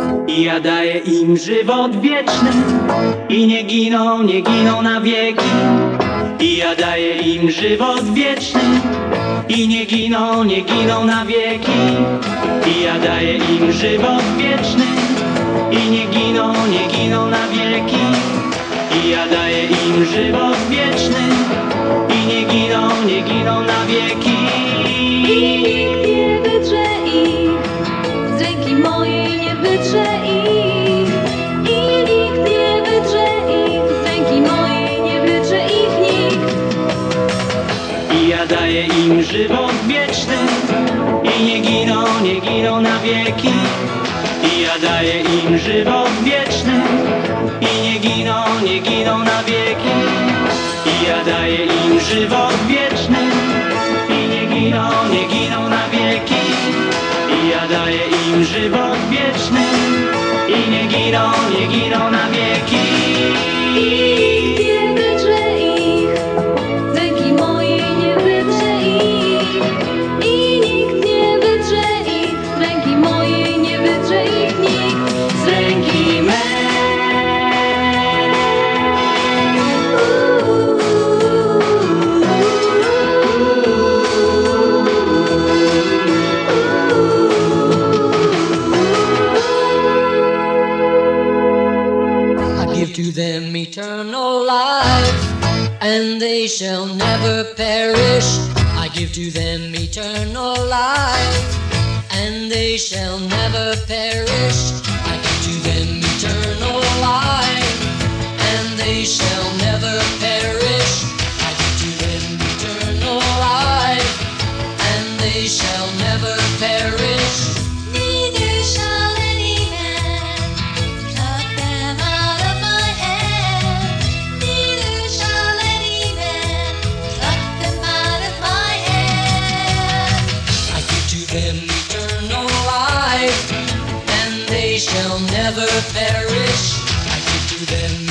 i ja daję im żywot wieczny i nie giną na wieki. I ja daję im żywot wieczny i nie giną na wieki. I ja daję im żywot wieczny i nie giną na wieki. I ja daję im żywot wieczny i nie giną na wieki. I nikt nie wydrze ich, z ręki mojej nie wydrze ich. I nikt nie wydrze ich, z ręki mojej nie wydrze ich nikt. I ja daję im żywot wieczny i nie giną na wieki. I ja daję im żywot wieczny i nie giną na wieki. I ja daję im żywot wieczny i nie giną na wieki. I ja daję im żywot wieczny i nie giną na wieki. I nikt nie wydrze ich, z ręki mojej nie wydrze ich. I nikt nie wydrze ich, z ręki mojej nie wydrze ich nikt. Z ręki me. Give to them eternal life, and they shall never perish. I give to them eternal life, and they shall never perish. I give to them eternal life, and they shall never perish. I give to them eternal life, and they shall never perish. Neither shall any man pluck them out of my hand. Neither shall any man pluck them out of my hand. I give to them eternal life, and they shall never perish. I give to them